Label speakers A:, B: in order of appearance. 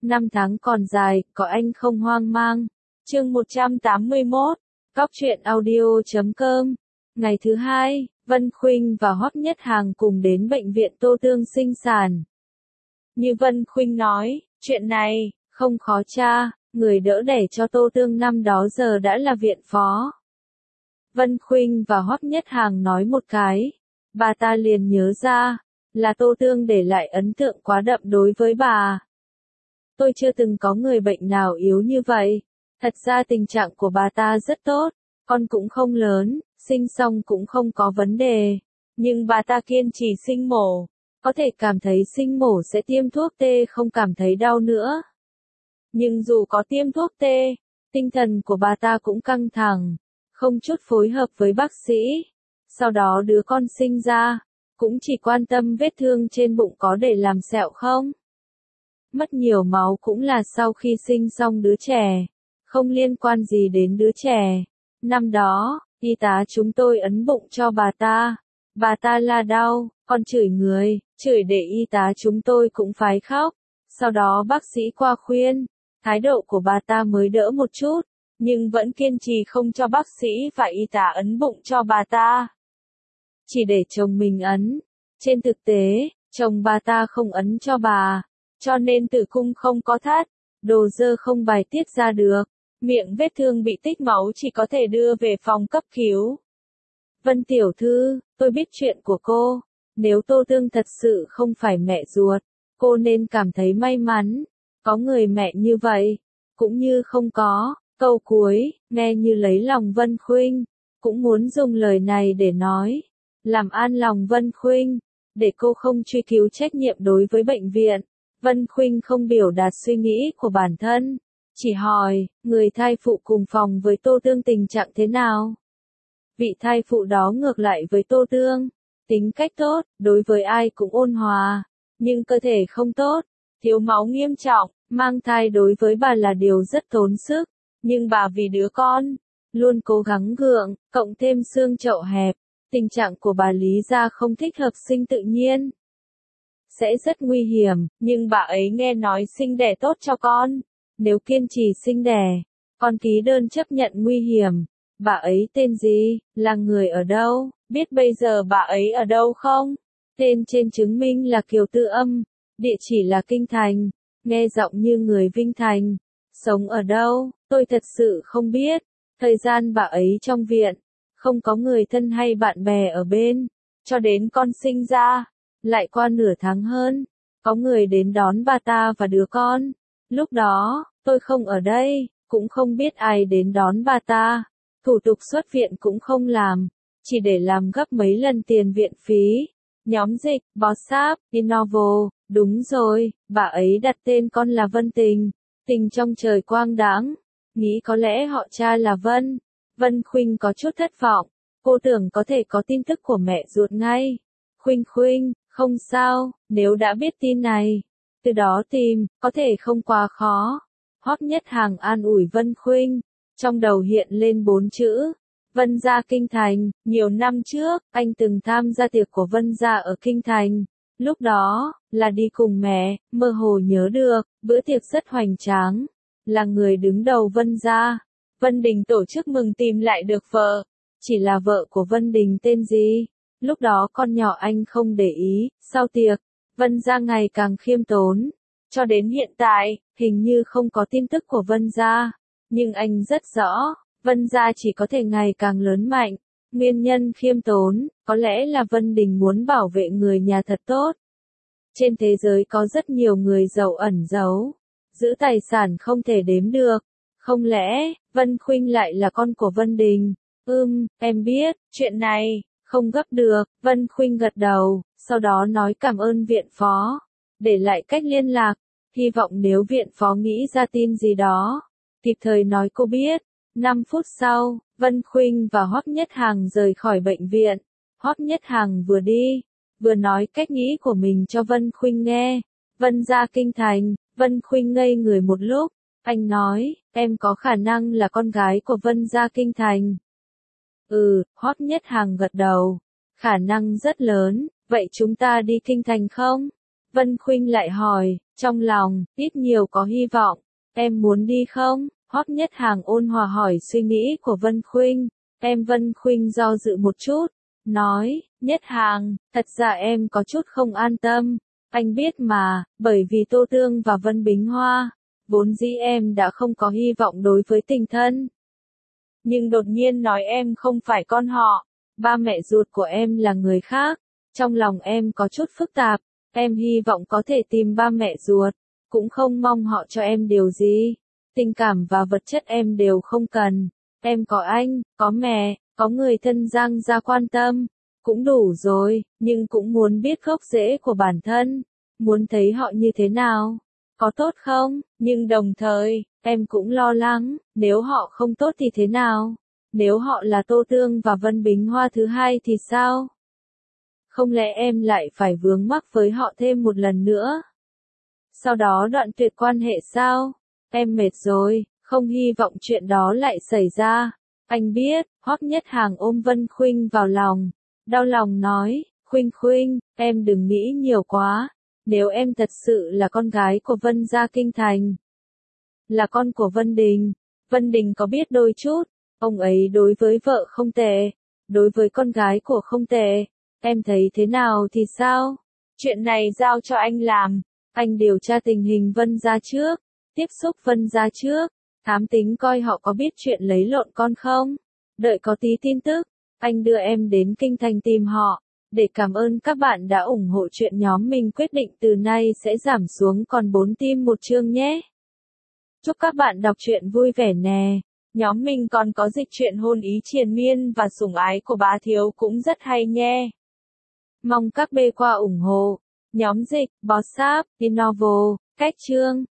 A: Năm tháng còn dài, có anh không hoang mang. Chương 181, cóc.audio.com. Ngày thứ hai, Vân Khuynh và Hoắc Nhất Hàng cùng đến bệnh viện Tô Tương sinh sản. Như Vân Khuynh nói, chuyện này không khó tra, người đỡ đẻ cho Tô Tương năm đó giờ đã là viện phó. Vân Khuynh và Hoắc Nhất Hàng nói một cái, bà ta liền nhớ ra, là Tô Tương để lại ấn tượng quá đậm đối với bà. Tôi chưa từng có người bệnh nào yếu như vậy. Thật ra tình trạng của bà ta rất tốt, con cũng không lớn, sinh xong cũng không có vấn đề. Nhưng bà ta kiên trì sinh mổ, có thể cảm thấy sinh mổ sẽ tiêm thuốc tê không cảm thấy đau nữa. Nhưng dù có tiêm thuốc tê, tinh thần của bà ta cũng căng thẳng, không chút phối hợp với bác sĩ. Sau đó đứa con sinh ra, cũng chỉ quan tâm vết thương trên bụng có để làm sẹo không. Mất nhiều máu cũng là sau khi sinh xong đứa trẻ, không liên quan gì đến đứa trẻ. Năm đó, y tá chúng tôi ấn bụng cho bà ta la đau, còn chửi người, chửi để y tá chúng tôi cũng phái khóc. Sau đó bác sĩ qua khuyên, thái độ của bà ta mới đỡ một chút, nhưng vẫn kiên trì không cho bác sĩ và y tá ấn bụng cho bà ta. Chỉ để chồng mình ấn. Trên thực tế, chồng bà ta không ấn cho bà, cho nên tử cung không có thắt, đồ dơ không bài tiết ra được, miệng vết thương bị tích máu chỉ có thể đưa về phòng cấp cứu. Vân tiểu thư, tôi biết chuyện của cô, nếu Tô Tương thật sự không phải mẹ ruột, cô nên cảm thấy may mắn, có người mẹ như vậy, cũng như không có. Câu cuối, nghe như lấy lòng Vân Khuynh, cũng muốn dùng lời này để nói, làm an lòng Vân Khuynh, để cô không truy cứu trách nhiệm đối với bệnh viện. Vân Khuynh không biểu đạt suy nghĩ của bản thân, chỉ hỏi, người thai phụ cùng phòng với Tô Tương tình trạng thế nào? Vị thai phụ đó ngược lại với Tô Tương, tính cách tốt, đối với ai cũng ôn hòa, nhưng cơ thể không tốt, thiếu máu nghiêm trọng, mang thai đối với bà là điều rất tốn sức, nhưng bà vì đứa con, luôn cố gắng gượng, cộng thêm xương chậu hẹp, tình trạng của bà lý ra không thích hợp sinh tự nhiên. Sẽ rất nguy hiểm, nhưng bà ấy nghe nói sinh đẻ tốt cho con. Nếu kiên trì sinh đẻ, con ký đơn chấp nhận nguy hiểm. Bà ấy tên gì, là người ở đâu, biết bây giờ bà ấy ở đâu không? Tên trên chứng minh là Kiều Tư Âm, địa chỉ là Kinh Thành, nghe giọng như người Vinh Thành. Sống ở đâu, tôi thật sự không biết. Thời gian bà ấy trong viện, không có người thân hay bạn bè ở bên, cho đến con sinh ra. Lại qua nửa tháng hơn, có người đến đón bà ta và đứa con. Lúc đó, tôi không ở đây, cũng không biết ai đến đón bà ta. Thủ tục xuất viện cũng không làm, chỉ để làm gấp mấy lần tiền viện phí. Nhóm dịch, WhatsApp, Innovo, đúng rồi, bà ấy đặt tên con là Vân Tình. Tình trong trời quang đãng, nghĩ có lẽ họ cha là Vân. Vân Khuynh có chút thất vọng, cô tưởng có thể có tin tức của mẹ ruột ngay. Khuynh, không sao, nếu đã biết tin này, từ đó tìm, có thể không quá khó. Hoắc Nhất Hàng an ủi Vân Khuynh, trong đầu hiện lên 4 chữ, Vân gia Kinh Thành. Nhiều năm trước, anh từng tham gia tiệc của Vân gia ở Kinh Thành. Lúc đó, là đi cùng mẹ, mơ hồ nhớ được, bữa tiệc rất hoành tráng. Là người đứng đầu Vân gia, Vân Đình tổ chức mừng tìm lại được vợ. Chỉ là vợ của Vân Đình tên gì? Lúc đó con nhỏ anh không để ý, sau tiệc, Vân gia ngày càng khiêm tốn. Cho đến hiện tại, hình như không có tin tức của Vân gia. Nhưng anh rất rõ, Vân gia chỉ có thể ngày càng lớn mạnh. Nguyên nhân khiêm tốn, có lẽ là Vân Đình muốn bảo vệ người nhà thật tốt. Trên thế giới có rất nhiều người giàu ẩn giấu, giữ tài sản không thể đếm được. Không lẽ, Vân Khuynh lại là con của Vân Đình? Em biết, chuyện này không gấp được. Vân Khuynh gật đầu, sau đó nói cảm ơn viện phó, để lại cách liên lạc, hy vọng nếu viện phó nghĩ ra tin gì đó, kịp thời nói cô biết. 5 phút sau, Vân Khuynh và Hoắc Nhất Hàng rời khỏi bệnh viện. Hoắc Nhất Hàng vừa đi, vừa nói cách nghĩ của mình cho Vân Khuynh nghe. Vân gia Kinh Thành, Vân Khuynh ngây người một lúc, anh nói, em có khả năng là con gái của Vân gia Kinh Thành. Hoắc Nhất Hàng gật đầu, khả năng rất lớn, vậy chúng ta đi Kinh Thành không? Vân Khuynh lại hỏi, Trong lòng, ít nhiều có hy vọng. Em muốn đi không? Hoắc Nhất Hàng ôn hòa hỏi suy nghĩ của Vân Khuynh. Vân Khuynh do dự một chút, nói, Nhất Hàng, thật ra em có chút không an tâm. Anh biết mà, bởi vì Tô Tương và Vân Bính Hoa, vốn dĩ em đã không có hy vọng đối với tình thân. Nhưng đột nhiên nói em không phải con họ, ba mẹ ruột của em là người khác, trong lòng em có chút phức tạp, em hy vọng có thể tìm ba mẹ ruột, cũng không mong họ cho em điều gì, tình cảm và vật chất em đều không cần, em có anh, có mẹ, có người thân Giang gia quan tâm, cũng đủ rồi, nhưng cũng muốn biết gốc rễ của bản thân, muốn thấy họ như thế nào, có tốt không, nhưng đồng thời, em cũng lo lắng, nếu họ không tốt thì thế nào? Nếu họ là Tô Tương và Vân Bính Hoa thứ hai thì sao? Không lẽ em lại phải vướng mắc với họ thêm một lần nữa? Sau đó đoạn tuyệt quan hệ sao? Em mệt rồi, không hy vọng chuyện đó lại xảy ra. Anh biết, Hoắc Nhất Hàng ôm Vân Khuynh vào lòng, đau lòng nói, Khuynh Khuynh, em đừng nghĩ nhiều quá. Nếu em thật sự là con gái của Vân gia Kinh Thành, là con của Vân Đình có biết đôi chút, ông ấy đối với vợ không tệ, đối với con gái của không tệ, em thấy thế nào thì sao? Chuyện này giao cho anh làm, anh điều tra tình hình Vân gia trước, tiếp xúc Vân gia trước, thám tính coi họ có biết chuyện lấy lộn con không? Đợi có tí tin tức, anh đưa em đến Kinh Thành tìm họ. Để cảm ơn các bạn đã ủng hộ chuyện nhóm mình quyết định từ nay sẽ giảm xuống còn 4 tim một chương nhé. Chúc các bạn đọc truyện vui vẻ nè. Nhóm mình còn có dịch truyện hôn ý triền miên và sủng ái của bá thiếu cũng rất hay nha. Mong các bê qua ủng hộ. Nhóm dịch, Bossap, Innovo, Cách chương.